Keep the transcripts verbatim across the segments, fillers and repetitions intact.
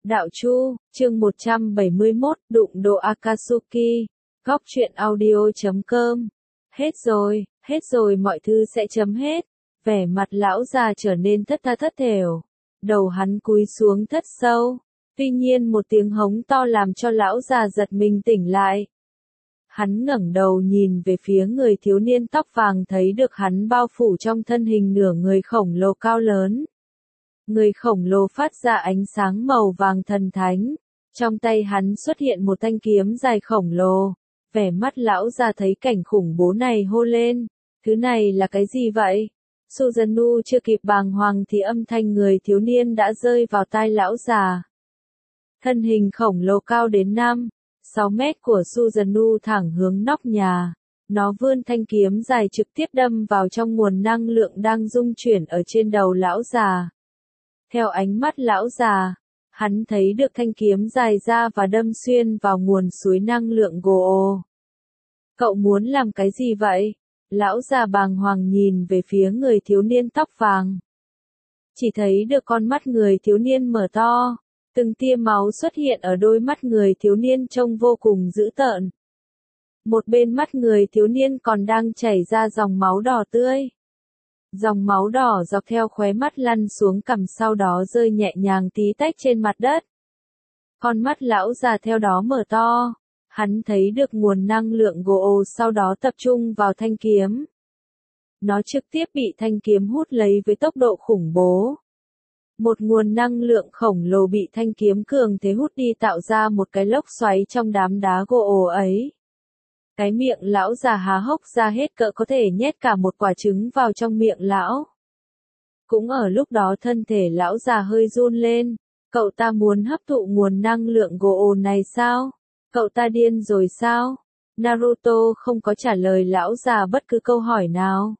Đạo Chu, chương một trăm bảy mươi mốt, đụng độ Akatsuki, góc truyện audio chấm com. Hết rồi, hết rồi mọi thứ sẽ chấm hết. Vẻ mặt lão già trở nên thất tha thất thểu. Đầu hắn cúi xuống thất sâu. Tuy nhiên một tiếng hống to làm cho lão già giật mình tỉnh lại. Hắn ngẩng đầu nhìn về phía người thiếu niên tóc vàng, thấy được hắn bao phủ trong thân hình nửa người khổng lồ cao lớn. Người khổng lồ phát ra ánh sáng màu vàng thần thánh. Trong tay hắn xuất hiện một thanh kiếm dài khổng lồ. Vẻ mắt lão già thấy cảnh khủng bố này hô lên. Thứ này là cái gì vậy? Suzanu chưa kịp bàng hoàng thì âm thanh người thiếu niên đã rơi vào tai lão già. Thân hình khổng lồ cao đến năm, sáu mét của Suzanu thẳng hướng nóc nhà. Nó vươn thanh kiếm dài trực tiếp đâm vào trong nguồn năng lượng đang dung chuyển ở trên đầu lão già. Theo ánh mắt lão già, hắn thấy được thanh kiếm dài ra và đâm xuyên vào nguồn suối năng lượng Go. Cậu muốn làm cái gì vậy? Lão già bàng hoàng nhìn về phía người thiếu niên tóc vàng. Chỉ thấy được con mắt người thiếu niên mở to, từng tia máu xuất hiện ở đôi mắt người thiếu niên trông vô cùng dữ tợn. Một bên mắt người thiếu niên còn đang chảy ra dòng máu đỏ tươi. Dòng máu đỏ dọc theo khóe mắt lăn xuống cằm, sau đó rơi nhẹ nhàng tí tách trên mặt đất. Con mắt lão già theo đó mở to, hắn thấy được nguồn năng lượng Go sau đó tập trung vào thanh kiếm. Nó trực tiếp bị thanh kiếm hút lấy với tốc độ khủng bố. Một nguồn năng lượng khổng lồ bị thanh kiếm cường thế hút đi, tạo ra một cái lốc xoáy trong đám đá Go ấy. Cái miệng lão già há hốc ra hết cỡ có thể nhét cả một quả trứng vào trong miệng lão. Cũng ở lúc đó thân thể lão già hơi run lên. Cậu ta muốn hấp thụ nguồn năng lượng Go này sao? Cậu ta điên rồi sao? Naruto không có trả lời lão già bất cứ câu hỏi nào.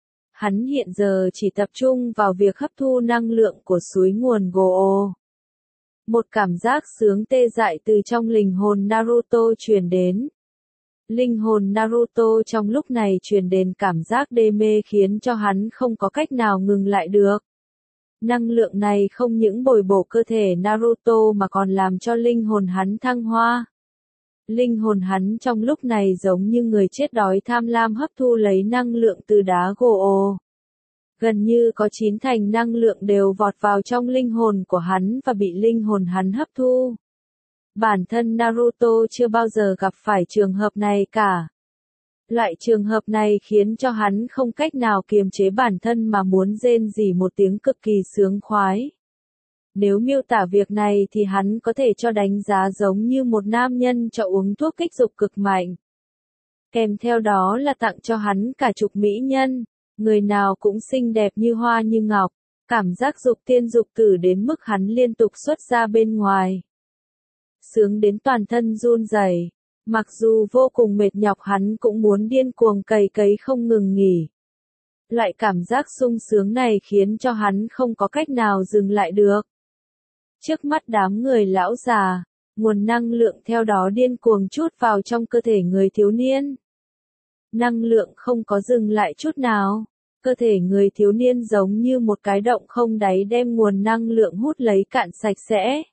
Hắn hiện giờ chỉ tập trung vào việc hấp thu năng lượng của suối nguồn Go. Một cảm giác sướng tê dại từ trong linh hồn Naruto truyền đến. Linh hồn Naruto trong lúc này truyền đến cảm giác đê mê khiến cho hắn không có cách nào ngừng lại được. Năng lượng này không những bồi bổ cơ thể Naruto mà còn làm cho linh hồn hắn thăng hoa. Linh hồn hắn trong lúc này giống như người chết đói tham lam hấp thu lấy năng lượng từ đá Go. Gần như có chín thành năng lượng đều vọt vào trong linh hồn của hắn và bị linh hồn hắn hấp thu. Bản thân Naruto chưa bao giờ gặp phải trường hợp này cả. Loại trường hợp này khiến cho hắn không cách nào kiềm chế bản thân mà muốn rên rỉ một tiếng cực kỳ sướng khoái. Nếu miêu tả việc này thì hắn có thể cho đánh giá giống như một nam nhân cho uống thuốc kích dục cực mạnh. Kèm theo đó là tặng cho hắn cả chục mỹ nhân, người nào cũng xinh đẹp như hoa như ngọc, cảm giác dục tiên dục tử đến mức hắn liên tục xuất ra bên ngoài. Sướng đến toàn thân run rẩy, mặc dù vô cùng mệt nhọc hắn cũng muốn điên cuồng cày cấy không ngừng nghỉ. Loại cảm giác sung sướng này khiến cho hắn không có cách nào dừng lại được. Trước mắt đám người lão già, nguồn năng lượng theo đó điên cuồng trút vào trong cơ thể người thiếu niên. Năng lượng không có dừng lại chút nào, cơ thể người thiếu niên giống như một cái động không đáy đem nguồn năng lượng hút lấy cạn sạch sẽ.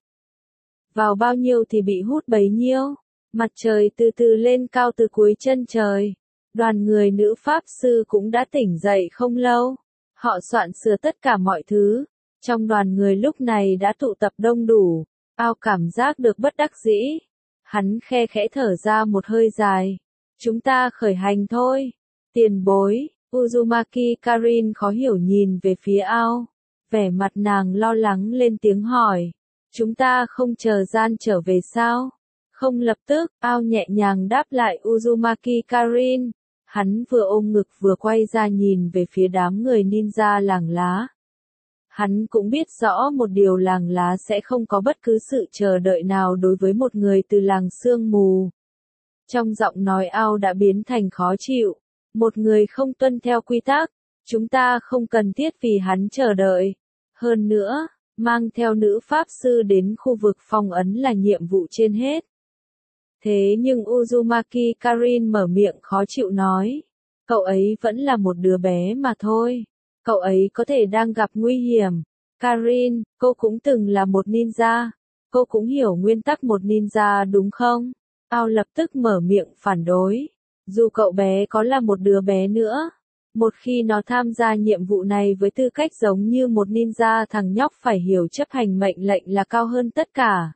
Vào bao nhiêu thì bị hút bấy nhiêu. Mặt trời từ từ lên cao từ cuối chân trời. Đoàn người nữ pháp sư cũng đã tỉnh dậy không lâu. Họ soạn sửa tất cả mọi thứ. Trong đoàn người lúc này đã tụ tập đông đủ. Ao cảm giác được bất đắc dĩ. Hắn khe khẽ thở ra một hơi dài. Chúng ta khởi hành thôi. Tiền bối, Uzumaki Karin khó hiểu nhìn về phía ao. Vẻ mặt nàng lo lắng lên tiếng hỏi. Chúng ta không chờ gian trở về sao? Không lập tức, ao nhẹ nhàng đáp lại Uzumaki Karin. Hắn vừa ôm ngực vừa quay ra nhìn về phía đám người ninja làng lá. Hắn cũng biết rõ một điều, làng lá sẽ không có bất cứ sự chờ đợi nào đối với một người từ làng sương mù. Trong giọng nói ao đã biến thành khó chịu. Một người không tuân theo quy tắc, chúng ta không cần thiết vì hắn chờ đợi. Hơn nữa, mang theo nữ pháp sư đến khu vực phong ấn là nhiệm vụ trên hết. Thế nhưng Uzumaki Karin mở miệng khó chịu nói. Cậu ấy vẫn là một đứa bé mà thôi. Cậu ấy có thể đang gặp nguy hiểm. Karin, cô cũng từng là một ninja. Cô cũng hiểu nguyên tắc một ninja đúng không? Ao lập tức mở miệng phản đối. Dù cậu bé có là một đứa bé nữa, một khi nó tham gia nhiệm vụ này với tư cách giống như một ninja, thằng nhóc phải hiểu chấp hành mệnh lệnh là cao hơn tất cả.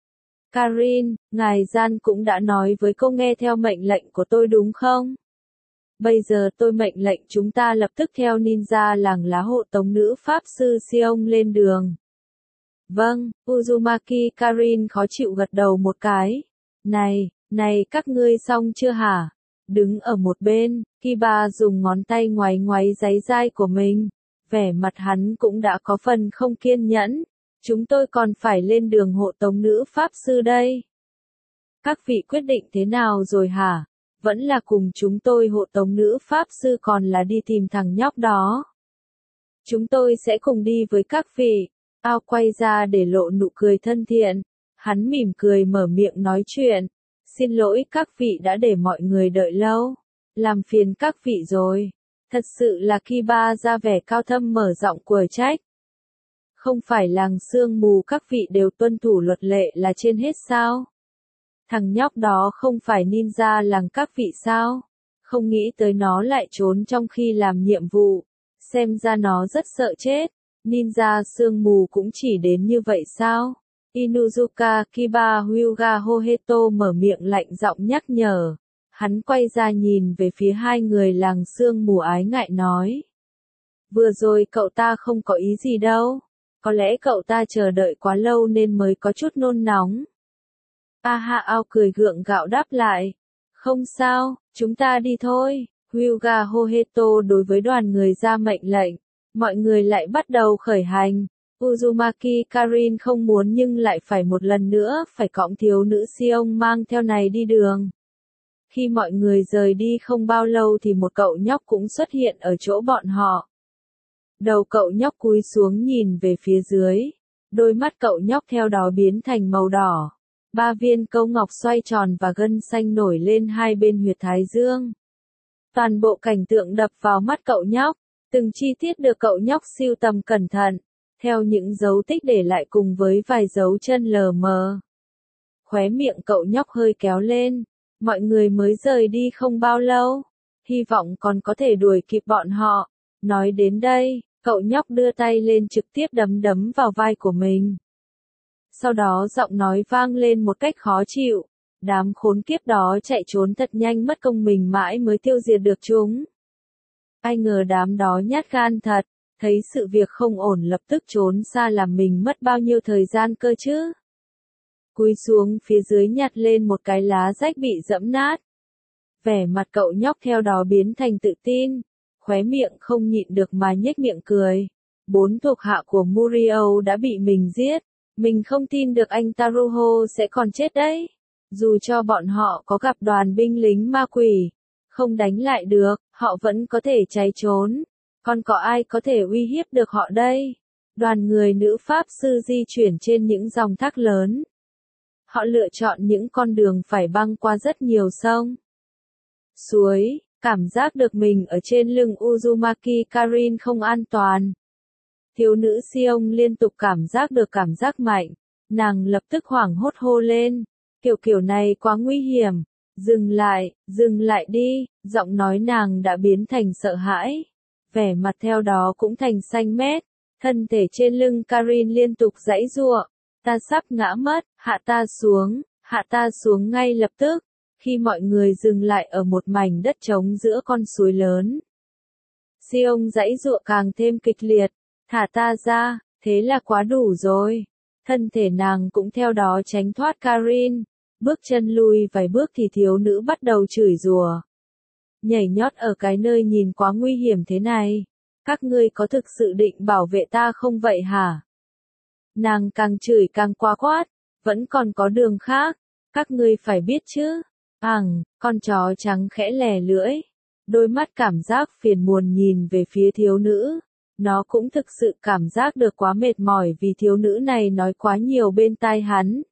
Karin, ngài Gian cũng đã nói với cô nghe theo mệnh lệnh của tôi đúng không? Bây giờ tôi mệnh lệnh chúng ta lập tức theo ninja làng lá hộ tống nữ pháp sư Xiong lên đường. Vâng, Uzumaki Karin khó chịu gật đầu một cái. Này, này các ngươi xong chưa hả? Đứng ở một bên, Kiba dùng ngón tay ngoáy ngoáy giấy dai của mình. Vẻ mặt hắn cũng đã có phần không kiên nhẫn. Chúng tôi còn phải lên đường hộ tống nữ pháp sư đây. Các vị quyết định thế nào rồi hả? Vẫn là cùng chúng tôi hộ tống nữ pháp sư còn là đi tìm thằng nhóc đó? Chúng tôi sẽ cùng đi với các vị. Ao quay ra để lộ nụ cười thân thiện. Hắn mỉm cười mở miệng nói chuyện. Xin lỗi các vị đã để mọi người đợi lâu. Làm phiền các vị rồi. Thật sự là Kiba ra vẻ cao thâm mở giọng quở trách. Không phải làng sương mù các vị đều tuân thủ luật lệ là trên hết sao? Thằng nhóc đó không phải ninja làng các vị sao? Không nghĩ tới nó lại trốn trong khi làm nhiệm vụ. Xem ra nó rất sợ chết. Ninja sương mù cũng chỉ đến như vậy sao? Inuzuka Kiba Hyuga Hoheto mở miệng lạnh giọng nhắc nhở. Hắn quay ra nhìn về phía hai người làng sương mù ái ngại nói. Vừa rồi cậu ta không có ý gì đâu. Có lẽ cậu ta chờ đợi quá lâu nên mới có chút nôn nóng. Aha Ao cười gượng gạo đáp lại. Không sao, chúng ta đi thôi. Hyuga Hoheto đối với đoàn người ra mệnh lệnh. Mọi người lại bắt đầu khởi hành. Uzumaki Karin không muốn nhưng lại phải một lần nữa phải cõng thiếu nữ Xiong mang theo này đi đường. Khi mọi người rời đi không bao lâu thì một cậu nhóc cũng xuất hiện ở chỗ bọn họ. Đầu cậu nhóc cúi xuống nhìn về phía dưới. Đôi mắt cậu nhóc theo đó biến thành màu đỏ. Ba viên câu ngọc xoay tròn và gân xanh nổi lên hai bên huyệt thái dương. Toàn bộ cảnh tượng đập vào mắt cậu nhóc. Từng chi tiết được cậu nhóc sưu tầm cẩn thận. Theo những dấu tích để lại cùng với vài dấu chân lờ mờ. Khóe miệng cậu nhóc hơi kéo lên. Mọi người mới rời đi không bao lâu. Hy vọng còn có thể đuổi kịp bọn họ. Nói đến đây, cậu nhóc đưa tay lên trực tiếp đấm đấm vào vai của mình. Sau đó giọng nói vang lên một cách khó chịu. Đám khốn kiếp đó chạy trốn thật nhanh mất công mình mãi mới tiêu diệt được chúng. Ai ngờ đám đó nhát gan thật. Thấy sự việc không ổn lập tức trốn xa làm mình mất bao nhiêu thời gian cơ chứ. Cúi xuống phía dưới nhặt lên một cái lá rách bị dẫm nát. Vẻ mặt cậu nhóc theo đó biến thành tự tin. Khóe miệng không nhịn được mà nhếch miệng cười. Bốn thuộc hạ của Murio đã bị mình giết. Mình không tin được anh Taruho sẽ còn chết đấy. Dù cho bọn họ có gặp đoàn binh lính ma quỷ. Không đánh lại được, họ vẫn có thể cháy trốn. Còn có ai có thể uy hiếp được họ đây? Đoàn người nữ pháp sư di chuyển trên những dòng thác lớn. Họ lựa chọn những con đường phải băng qua rất nhiều sông. Suối, cảm giác được mình ở trên lưng Uzumaki Karin không an toàn. Thiếu nữ Xiong liên tục cảm giác được cảm giác mạnh. Nàng lập tức hoảng hốt hô lên. Kiểu kiểu này quá nguy hiểm. Dừng lại, dừng lại đi. Giọng nói nàng đã biến thành sợ hãi. Vẻ mặt theo đó cũng thành xanh mét. Thân thể trên lưng Karin liên tục giãy giụa. Ta sắp ngã mất, hạ ta xuống, hạ ta xuống ngay lập tức. Khi mọi người dừng lại ở một mảnh đất trống giữa con suối lớn. Xiong giãy giụa càng thêm kịch liệt. Thả ta ra, thế là quá đủ rồi. Thân thể nàng cũng theo đó tránh thoát Karin. Bước chân lùi vài bước thì thiếu nữ bắt đầu chửi rủa. Nhảy nhót ở cái nơi nhìn quá nguy hiểm thế này. Các ngươi có thực sự định bảo vệ ta không vậy hả? Nàng càng chửi càng quá quát. Vẫn còn có đường khác. Các ngươi phải biết chứ. Ằng, con chó trắng khẽ lè lưỡi. Đôi mắt cảm giác phiền muộn nhìn về phía thiếu nữ. Nó cũng thực sự cảm giác được quá mệt mỏi vì thiếu nữ này nói quá nhiều bên tai hắn.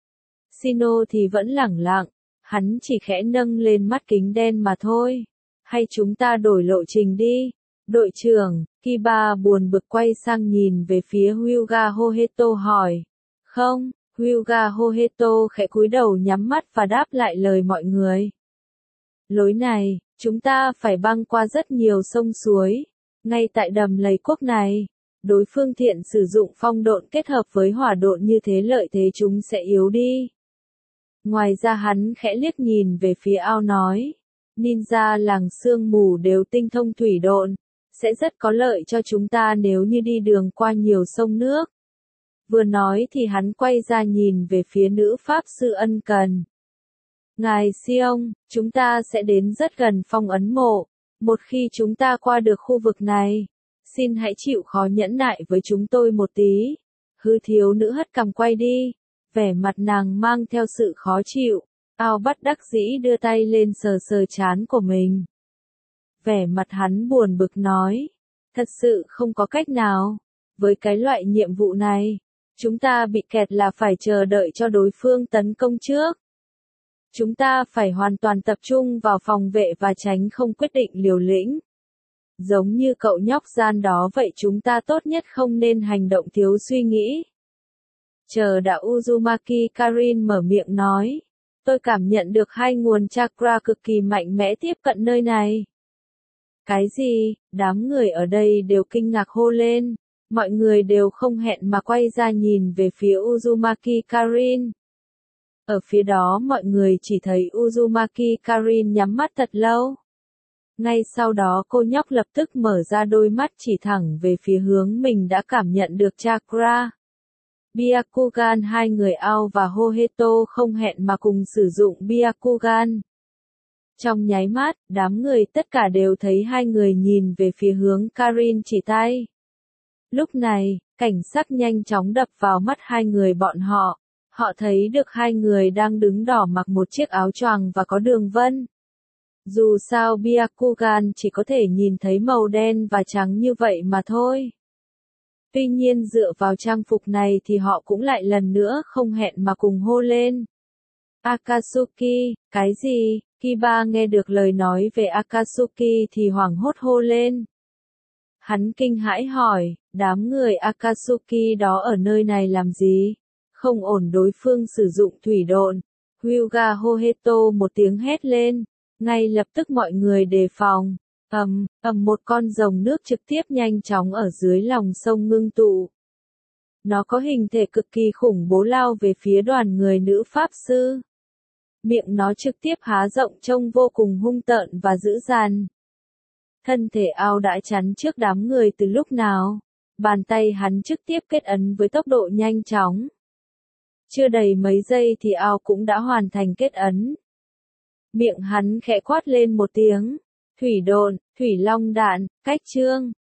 Shino thì vẫn lẳng lặng. Hắn chỉ khẽ nâng lên mắt kính đen mà thôi. Hay chúng ta đổi lộ trình đi. Đội trưởng, Kiba buồn bực quay sang nhìn về phía Hyuga Hoheto hỏi. Không, Hyuga Hoheto khẽ cúi đầu nhắm mắt và đáp lại lời mọi người. Lối này, chúng ta phải băng qua rất nhiều sông suối. Ngay tại đầm lầy quốc này, đối phương thiện sử dụng phong độn kết hợp với hỏa độn như thế lợi thế chúng sẽ yếu đi. Ngoài ra hắn khẽ liếc nhìn về phía ao nói. Ninja làng sương mù đều tinh thông thủy độn, sẽ rất có lợi cho chúng ta nếu như đi đường qua nhiều sông nước. Vừa nói thì hắn quay ra nhìn về phía nữ pháp sư ân cần. Ngài Xiong, chúng ta sẽ đến rất gần phong ấn mộ. Một khi chúng ta qua được khu vực này, xin hãy chịu khó nhẫn nại với chúng tôi một tí. Hư thiếu nữ hất cằm quay đi, vẻ mặt nàng mang theo sự khó chịu. Ao bất đắc dĩ đưa tay lên sờ sờ trán của mình. Vẻ mặt hắn buồn bực nói, thật sự không có cách nào. Với cái loại nhiệm vụ này, chúng ta bị kẹt là phải chờ đợi cho đối phương tấn công trước. Chúng ta phải hoàn toàn tập trung vào phòng vệ và tránh không quyết định liều lĩnh. Giống như cậu nhóc gian đó vậy chúng ta tốt nhất không nên hành động thiếu suy nghĩ. Chờ đã Uzumaki Karin mở miệng nói. Tôi cảm nhận được hai nguồn chakra cực kỳ mạnh mẽ tiếp cận nơi này. Cái gì? Đám người ở đây đều kinh ngạc hô lên. Mọi người đều không hẹn mà quay ra nhìn về phía Uzumaki Karin. Ở phía đó mọi người chỉ thấy Uzumaki Karin nhắm mắt thật lâu. Ngay sau đó cô nhóc lập tức mở ra đôi mắt chỉ thẳng về phía hướng mình đã cảm nhận được chakra. Byakugan hai người Ao và Hoheto không hẹn mà cùng sử dụng Byakugan. Trong nháy mắt, đám người tất cả đều thấy hai người nhìn về phía hướng Karin chỉ tay. Lúc này, cảnh sắc nhanh chóng đập vào mắt hai người bọn họ. Họ thấy được hai người đang đứng đỏ mặc một chiếc áo choàng và có đường vân. Dù sao Byakugan chỉ có thể nhìn thấy màu đen và trắng như vậy mà thôi. Tuy nhiên dựa vào trang phục này thì họ cũng lại lần nữa không hẹn mà cùng hô lên. Akatsuki, cái gì? Kiba nghe được lời nói về Akatsuki thì hoảng hốt hô lên. Hắn kinh hãi hỏi, đám người Akatsuki đó ở nơi này làm gì? Không ổn đối phương sử dụng thủy độn. Hyuga Hoheto một tiếng hét lên. Ngay lập tức mọi người đề phòng. Ầm, ầm một con rồng nước trực tiếp nhanh chóng ở dưới lòng sông ngưng tụ. Nó có hình thể cực kỳ khủng bố lao về phía đoàn người nữ pháp sư. Miệng nó trực tiếp há rộng trông vô cùng hung tợn và dữ dằn. Thân thể Ao đã chắn trước đám người từ lúc nào. Bàn tay hắn trực tiếp kết ấn với tốc độ nhanh chóng. Chưa đầy mấy giây thì Ao cũng đã hoàn thành kết ấn. Miệng hắn khẽ quát lên một tiếng. Thủy độn, thủy long đạn, cách chương.